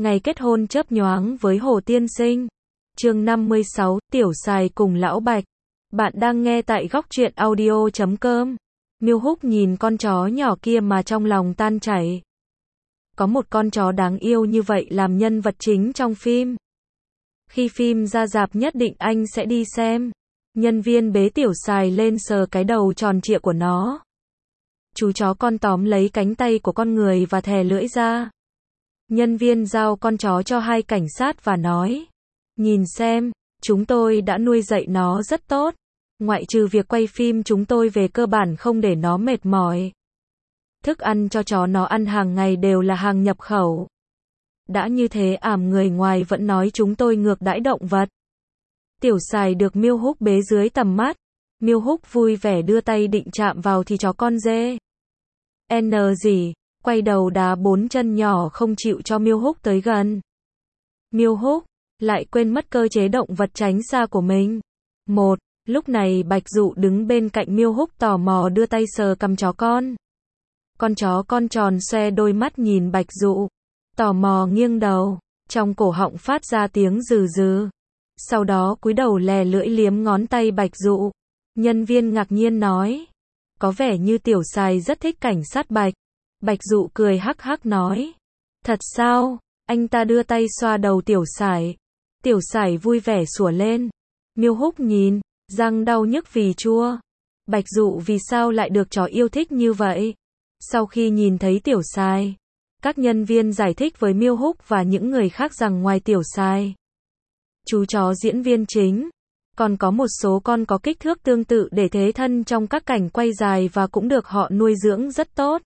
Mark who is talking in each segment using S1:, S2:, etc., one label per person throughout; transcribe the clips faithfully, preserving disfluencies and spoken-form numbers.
S1: Ngày kết hôn chớp nhoáng với Hồ Tiên Sinh. Chương năm mươi sáu, Tiểu Sài cùng Lão Bạch. Bạn đang nghe tại góc truyện audio chấm com. Miêu Húc nhìn con chó nhỏ kia mà trong lòng tan chảy. Có một con chó đáng yêu như vậy làm nhân vật chính trong phim. Khi phim ra rạp nhất định anh sẽ đi xem. Nhân viên bế Tiểu Sài lên sờ cái đầu tròn trịa của nó. Chú chó con tóm lấy cánh tay của con người và thè lưỡi ra. Nhân viên giao con chó cho hai cảnh sát và nói: nhìn xem, chúng tôi đã nuôi dạy nó rất tốt. Ngoại trừ việc quay phim chúng tôi về cơ bản không để nó mệt mỏi. Thức ăn cho chó nó ăn hàng ngày đều là hàng nhập khẩu. Đã như thế ảm người ngoài vẫn nói chúng tôi ngược đãi động vật. Tiểu Sài được Miêu Húc bế dưới tầm mắt. Miêu Húc vui vẻ đưa tay định chạm vào thì chó con dê N gì, quay đầu đá bốn chân nhỏ không chịu cho Miêu Húc tới gần. Miêu Húc lại quên mất cơ chế động vật tránh xa của mình. Một, lúc này Bạch Dụ đứng bên cạnh Miêu Húc tò mò đưa tay sờ cằm chó con. Con chó con tròn xoe đôi mắt nhìn Bạch Dụ, tò mò nghiêng đầu, trong cổ họng phát ra tiếng rừ rừ. Sau đó cúi đầu lè lưỡi liếm ngón tay Bạch Dụ. Nhân viên ngạc nhiên nói: có vẻ như Tiểu Sài rất thích cảnh sát Bạch. Bạch Dụ cười hắc hắc nói: thật sao? Anh ta đưa tay xoa đầu Tiểu Sài. Tiểu Sài vui vẻ sủa lên. Miêu Húc nhìn, răng đau nhức vì chua. Bạch Dụ vì sao lại được chó yêu thích như vậy? Sau khi nhìn thấy Tiểu Sài, các nhân viên giải thích với Miêu Húc và những người khác rằng ngoài Tiểu Sài, chú chó diễn viên chính, còn có một số con có kích thước tương tự để thế thân trong các cảnh quay dài và cũng được họ nuôi dưỡng rất tốt.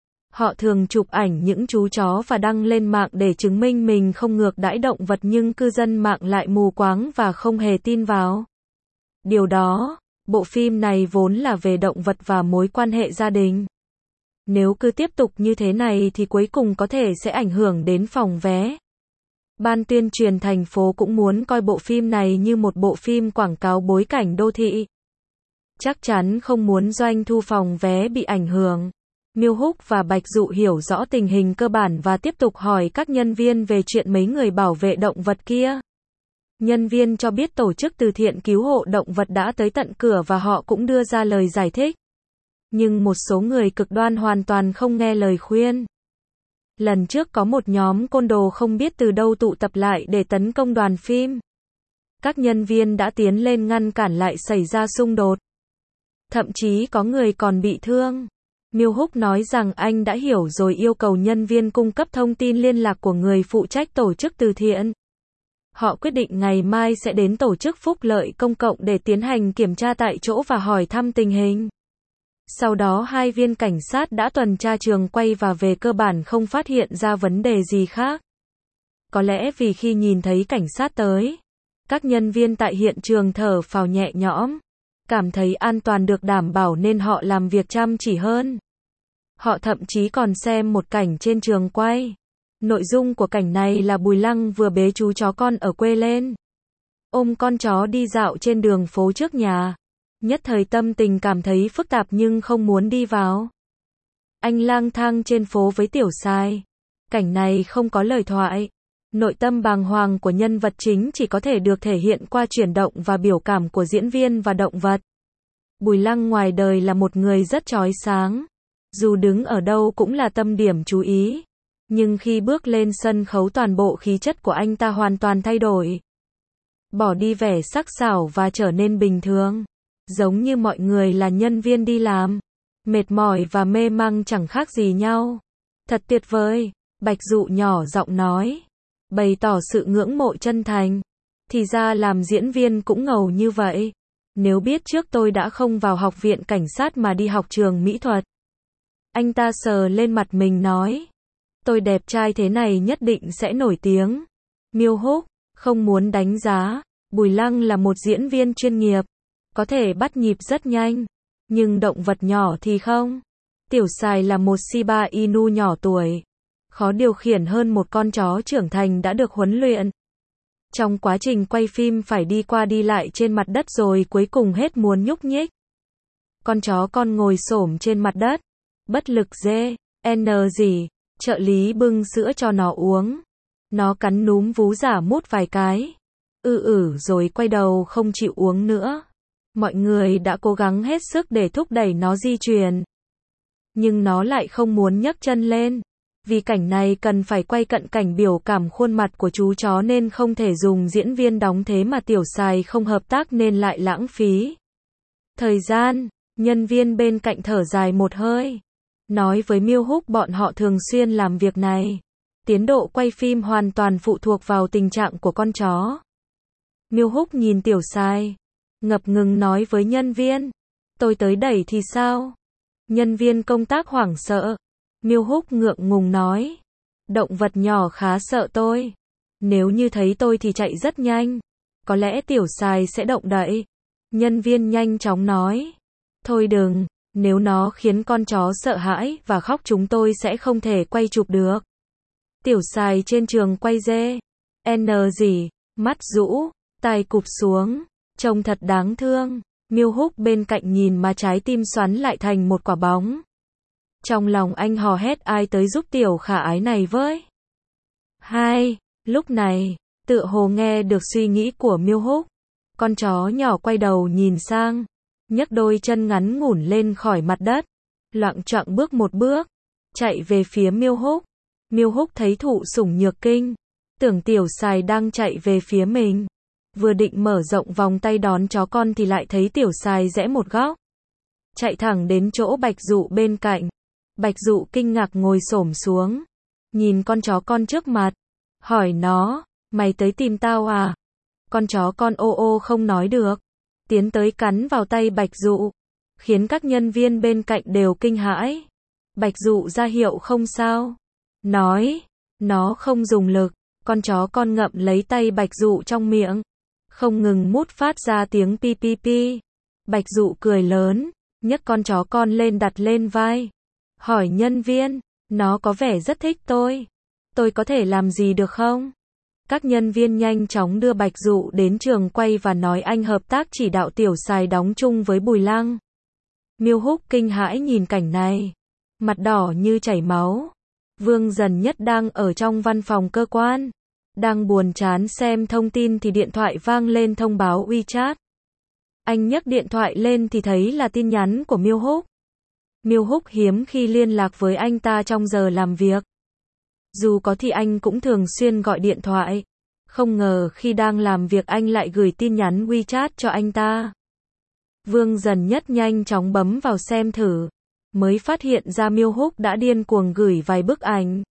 S1: Họ thường chụp ảnh những chú chó và đăng lên mạng để chứng minh mình không ngược đãi động vật, nhưng cư dân mạng lại mù quáng và không hề tin vào điều đó. Bộ phim này vốn là về động vật và mối quan hệ gia đình. Nếu cứ tiếp tục như thế này thì cuối cùng có thể sẽ ảnh hưởng đến phòng vé. Ban tuyên truyền thành phố cũng muốn coi bộ phim này như một bộ phim quảng cáo bối cảnh đô thị. Chắc chắn không muốn doanh thu phòng vé bị ảnh hưởng. Miêu Húc và Bạch Dụ hiểu rõ tình hình cơ bản và tiếp tục hỏi các nhân viên về chuyện mấy người bảo vệ động vật kia. Nhân viên cho biết tổ chức từ thiện cứu hộ động vật đã tới tận cửa và họ cũng đưa ra lời giải thích. Nhưng một số người cực đoan hoàn toàn không nghe lời khuyên. Lần trước có một nhóm côn đồ không biết từ đâu tụ tập lại để tấn công đoàn phim. Các nhân viên đã tiến lên ngăn cản lại xảy ra xung đột. Thậm chí có người còn bị thương. Miêu Húc nói rằng anh đã hiểu rồi, yêu cầu nhân viên cung cấp thông tin liên lạc của người phụ trách tổ chức từ thiện. Họ quyết định ngày mai sẽ đến tổ chức phúc lợi công cộng để tiến hành kiểm tra tại chỗ và hỏi thăm tình hình. Sau đó hai viên cảnh sát đã tuần tra trường quay và về cơ bản không phát hiện ra vấn đề gì khác. Có lẽ vì khi nhìn thấy cảnh sát tới, các nhân viên tại hiện trường thở phào nhẹ nhõm, cảm thấy an toàn được đảm bảo nên họ làm việc chăm chỉ hơn. Họ thậm chí còn xem một cảnh trên trường quay. Nội dung của cảnh này là Bùi Lăng vừa bế chú chó con ở quê lên, ôm con chó đi dạo trên đường phố trước nhà. Nhất thời tâm tình cảm thấy phức tạp nhưng không muốn đi vào. Anh lang thang trên phố với Tiểu Sài. Cảnh này không có lời thoại. Nội tâm bàng hoàng của nhân vật chính chỉ có thể được thể hiện qua chuyển động và biểu cảm của diễn viên và động vật. Bùi Lăng ngoài đời là một người rất chói sáng. Dù đứng ở đâu cũng là tâm điểm chú ý. Nhưng khi bước lên sân khấu toàn bộ khí chất của anh ta hoàn toàn thay đổi. Bỏ đi vẻ sắc sảo và trở nên bình thường. Giống như mọi người là nhân viên đi làm. Mệt mỏi và mê mang chẳng khác gì nhau. Thật tuyệt vời, Bạch Dụ nhỏ giọng nói. Bày tỏ sự ngưỡng mộ chân thành. Thì ra làm diễn viên cũng ngầu như vậy. Nếu biết trước tôi đã không vào học viện cảnh sát mà đi học trường mỹ thuật. Anh ta sờ lên mặt mình nói. Tôi đẹp trai thế này nhất định sẽ nổi tiếng. Miêu Húc không muốn đánh giá. Bùi Lăng là một diễn viên chuyên nghiệp. Có thể bắt nhịp rất nhanh. Nhưng động vật nhỏ thì không. Tiểu Sài là một Shiba Inu nhỏ tuổi. Khó điều khiển hơn một con chó trưởng thành đã được huấn luyện. Trong quá trình quay phim phải đi qua đi lại trên mặt đất rồi cuối cùng hết muốn nhúc nhích. Con chó con ngồi xổm trên mặt đất. Bất lực dê, N gì, trợ lý bưng sữa cho nó uống. Nó cắn núm vú giả mút vài cái. Ừ ừ rồi quay đầu không chịu uống nữa. Mọi người đã cố gắng hết sức để thúc đẩy nó di chuyển. Nhưng nó lại không muốn nhấc chân lên. Vì cảnh này cần phải quay cận cảnh biểu cảm khuôn mặt của chú chó nên không thể dùng diễn viên đóng thế mà tiểu xài không hợp tác nên lại lãng phí thời gian. Nhân viên bên cạnh thở dài một hơi. Nói với Miêu Húc bọn họ thường xuyên làm việc này. Tiến độ quay phim hoàn toàn phụ thuộc vào tình trạng của con chó. Miêu Húc nhìn tiểu xài. Ngập ngừng nói với nhân viên. Tôi tới đẩy thì sao? Nhân viên công tác hoảng sợ. Miêu Húc ngượng ngùng nói. Động vật nhỏ khá sợ tôi. Nếu như thấy tôi thì chạy rất nhanh. Có lẽ tiểu xài sẽ động đậy. Nhân viên nhanh chóng nói. Thôi đừng, nếu nó khiến con chó sợ hãi và khóc chúng tôi sẽ không thể quay chụp được. Tiểu xài trên trường quay dê. N gì, mắt rũ, tai cụp xuống. Trông thật đáng thương. Miêu Húc bên cạnh nhìn mà trái tim xoắn lại thành một quả bóng. Trong lòng anh hò hét ai tới giúp tiểu khả ái này với. Hai, lúc này, tựa hồ nghe được suy nghĩ của Miêu Húc. Con chó nhỏ quay đầu nhìn sang, nhấc đôi chân ngắn ngủn lên khỏi mặt đất, loạng choạng bước một bước, chạy về phía Miêu Húc. Miêu Húc thấy thụ sủng nhược kinh, tưởng tiểu xài đang chạy về phía mình. Vừa định mở rộng vòng tay đón chó con thì lại thấy tiểu xài rẽ một góc. Chạy thẳng đến chỗ Bạch Dụ bên cạnh. Bạch Dụ kinh ngạc ngồi xổm xuống. Nhìn con chó con trước mặt. Hỏi nó, mày tới tìm tao à? Con chó con ô ô không nói được. Tiến tới cắn vào tay Bạch Dụ. Khiến các nhân viên bên cạnh đều kinh hãi. Bạch Dụ ra hiệu không sao. Nói, nó không dùng lực. Con chó con ngậm lấy tay Bạch Dụ trong miệng. Không ngừng mút phát ra tiếng pi pi pi. Bạch Dụ cười lớn, nhấc con chó con lên đặt lên vai. Hỏi nhân viên, nó có vẻ rất thích tôi. Tôi có thể làm gì được không? Các nhân viên nhanh chóng đưa Bạch Dụ đến trường quay và nói anh hợp tác chỉ đạo tiểu xài đóng chung với Bùi Lăng. Miêu Húc kinh hãi nhìn cảnh này. Mặt đỏ như chảy máu. Vương Dần Nhất đang ở trong văn phòng cơ quan. Đang buồn chán xem thông tin thì điện thoại vang lên thông báo WeChat. Anh nhấc điện thoại lên thì thấy là tin nhắn của Miêu Húc. Miêu Húc hiếm khi liên lạc với anh ta trong giờ làm việc. Dù có thì anh cũng thường xuyên gọi điện thoại. Không ngờ khi đang làm việc anh lại gửi tin nhắn WeChat cho anh ta. Vương Dần Nhất nhanh chóng bấm vào xem thử. Mới phát hiện ra Miêu Húc đã điên cuồng gửi vài bức ảnh.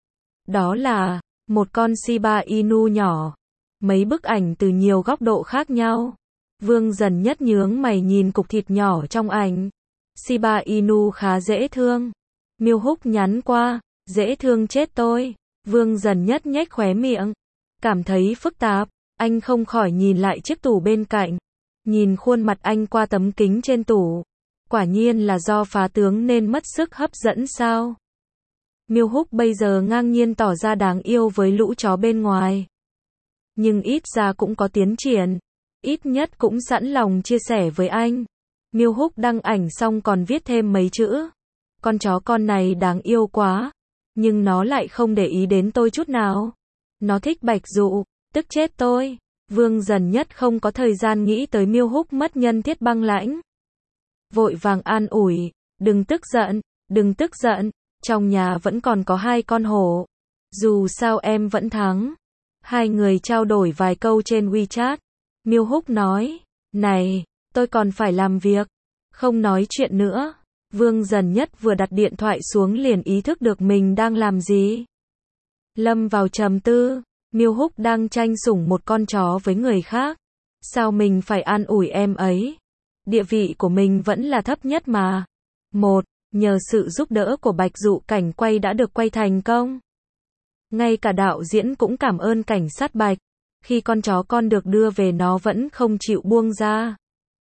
S1: Đó là một con Shiba Inu nhỏ. Mấy bức ảnh từ nhiều góc độ khác nhau. Vương Dần Nhất nhướng mày nhìn cục thịt nhỏ trong ảnh. Shiba Inu khá dễ thương. Miêu Húc nhắn qua, dễ thương chết tôi. Vương Dần Nhất nhếch khóe miệng. Cảm thấy phức tạp, anh không khỏi nhìn lại chiếc tủ bên cạnh. Nhìn khuôn mặt anh qua tấm kính trên tủ. Quả nhiên là do phá tướng nên mất sức hấp dẫn sao? Miêu Húc bây giờ ngang nhiên tỏ ra đáng yêu với lũ chó bên ngoài. Nhưng ít ra cũng có tiến triển. Ít nhất cũng sẵn lòng chia sẻ với anh. Miêu Húc đăng ảnh xong còn viết thêm mấy chữ. Con chó con này đáng yêu quá. Nhưng nó lại không để ý đến tôi chút nào. Nó thích Bạch Dụ, tức chết tôi. Vương Dần Nhất không có thời gian nghĩ tới Miêu Húc mất nhân thiết băng lãnh. Vội vàng an ủi, đừng tức giận, đừng tức giận. Trong nhà vẫn còn có hai con hổ. Dù sao em vẫn thắng. Hai người trao đổi vài câu trên WeChat. Miêu Húc nói, này, tôi còn phải làm việc. Không nói chuyện nữa. Vương Dần Nhất vừa đặt điện thoại xuống liền ý thức được mình đang làm gì. Lâm vào trầm tư. Miêu Húc đang tranh sủng một con chó với người khác. Sao mình phải an ủi em ấy? Địa vị của mình vẫn là thấp nhất mà. Một, nhờ sự giúp đỡ của Bạch Dụ cảnh quay đã được quay thành công. Ngay cả đạo diễn cũng cảm ơn cảnh sát Bạch. Khi con chó con được đưa về nó vẫn không chịu buông ra.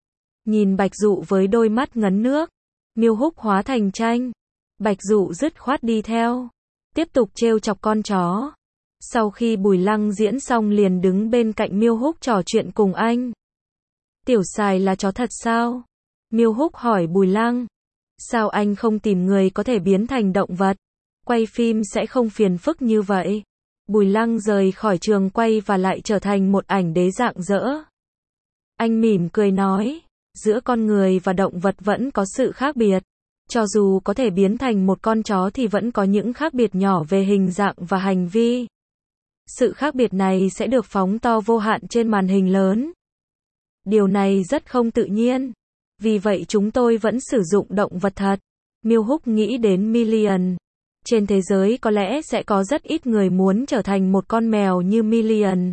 S1: Nhìn Bạch Dụ với đôi mắt ngấn nước. Miêu Húc hóa thành tranh. Bạch Dụ dứt khoát đi theo. Tiếp tục trêu chọc con chó. Sau khi Bùi Lăng diễn xong liền đứng bên cạnh Miêu Húc trò chuyện cùng anh. Tiểu xài là chó thật sao? Miêu Húc hỏi Bùi Lăng. Sao anh không tìm người có thể biến thành động vật? Quay phim sẽ không phiền phức như vậy. Bùi Lăng rời khỏi trường quay và lại trở thành một ảnh đế rạng rỡ. Anh mỉm cười nói, giữa con người và động vật vẫn có sự khác biệt. Cho dù có thể biến thành một con chó thì vẫn có những khác biệt nhỏ về hình dạng và hành vi. Sự khác biệt này sẽ được phóng to vô hạn trên màn hình lớn. Điều này rất không tự nhiên. Vì vậy chúng tôi vẫn sử dụng động vật thật. Miêu Húc nghĩ đến Million. Trên thế giới có lẽ sẽ có rất ít người muốn trở thành một con mèo như Million.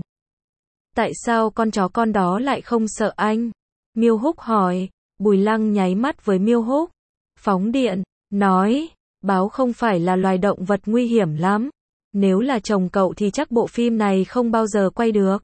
S1: Tại sao con chó con đó lại không sợ anh? Miêu Húc hỏi. Bùi Lăng nháy mắt với Miêu Húc. Phóng điện, nói, báo không phải là loài động vật nguy hiểm lắm. Nếu là chồng cậu thì chắc bộ phim này không bao giờ quay được.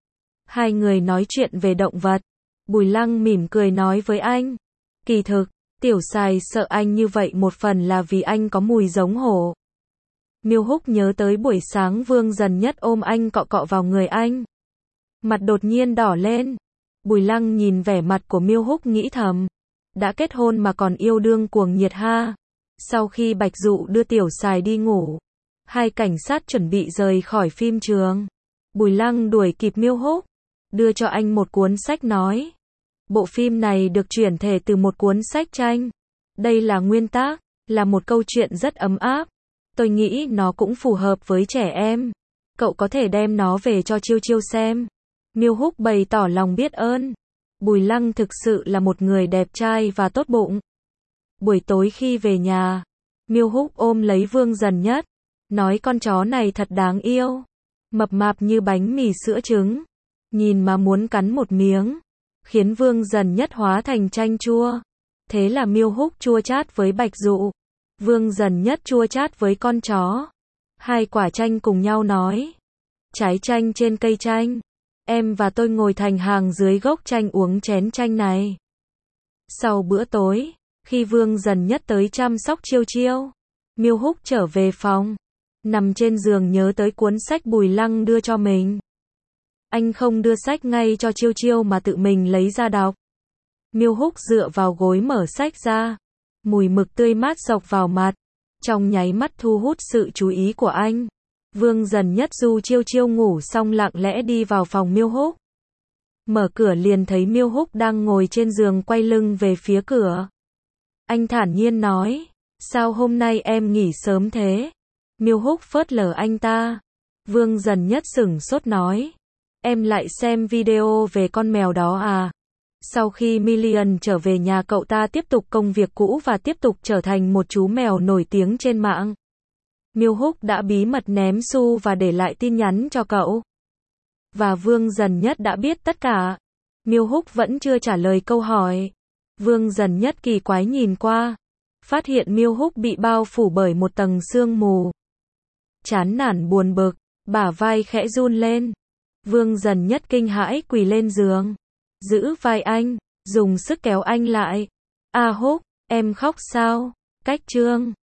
S1: Hai người nói chuyện về động vật. Bùi Lăng mỉm cười nói với anh. Kỳ thực, Tiểu Sài sợ anh như vậy một phần là vì anh có mùi giống hổ. Miêu Húc nhớ tới buổi sáng Vương Dần Nhất ôm anh cọ cọ vào người anh. Mặt đột nhiên đỏ lên. Bùi Lăng nhìn vẻ mặt của Miêu Húc nghĩ thầm. Đã kết hôn mà còn yêu đương cuồng nhiệt ha. Sau khi Bạch Dụ đưa Tiểu Sài đi ngủ, hai cảnh sát chuẩn bị rời khỏi phim trường. Bùi Lăng đuổi kịp Miêu Húc, đưa cho anh một cuốn sách nói. Bộ phim này được chuyển thể từ một cuốn sách tranh. Đây là nguyên tác, là một câu chuyện rất ấm áp. Tôi nghĩ nó cũng phù hợp với trẻ em. Cậu có thể đem nó về cho Chiêu Chiêu xem. Miêu Húc bày tỏ lòng biết ơn. Bùi Lăng thực sự là một người đẹp trai và tốt bụng. Buổi tối khi về nhà, Miêu Húc ôm lấy Vương Dần Nhất, nói con chó này thật đáng yêu, mập mạp như bánh mì sữa trứng, nhìn mà muốn cắn một miếng, khiến Vương Dần Nhất hóa thành chanh chua. Thế là Miêu Húc chua chát với Bạch Dụ, Vương Dần Nhất chua chát với con chó. Hai quả chanh cùng nhau nói, trái chanh trên cây chanh. Em và tôi ngồi thành hàng dưới gốc chanh uống chén chanh này. Sau bữa tối, khi Vương Dần Nhất tới chăm sóc Chiêu Chiêu, Miêu Húc trở về phòng, nằm trên giường nhớ tới cuốn sách Bùi Lăng đưa cho mình. Anh không đưa sách ngay cho Chiêu Chiêu mà tự mình lấy ra đọc. Miêu Húc dựa vào gối mở sách ra, mùi mực tươi mát dọc vào mặt, trong nháy mắt thu hút sự chú ý của anh. Vương Dần Nhất du Chiêu Chiêu ngủ xong lặng lẽ đi vào phòng Miêu Húc. Mở cửa liền thấy Miêu Húc đang ngồi trên giường quay lưng về phía cửa. Anh thản nhiên nói, sao hôm nay em nghỉ sớm thế? Miêu Húc phớt lờ anh ta. Vương Dần Nhất sửng sốt nói, em lại xem video về con mèo đó à? Sau khi Million trở về nhà cậu ta tiếp tục công việc cũ và tiếp tục trở thành một chú mèo nổi tiếng trên mạng. Miêu Húc đã bí mật ném xu và để lại tin nhắn cho cậu. Và Vương Dần Nhất đã biết tất cả. Miêu Húc vẫn chưa trả lời câu hỏi. Vương Dần Nhất kỳ quái nhìn qua, phát hiện Miêu Húc bị bao phủ bởi một tầng sương mù. Chán nản buồn bực, bả vai khẽ run lên. Vương Dần Nhất kinh hãi quỳ lên giường, giữ vai anh, dùng sức kéo anh lại. A Húc, em khóc sao? Cách chương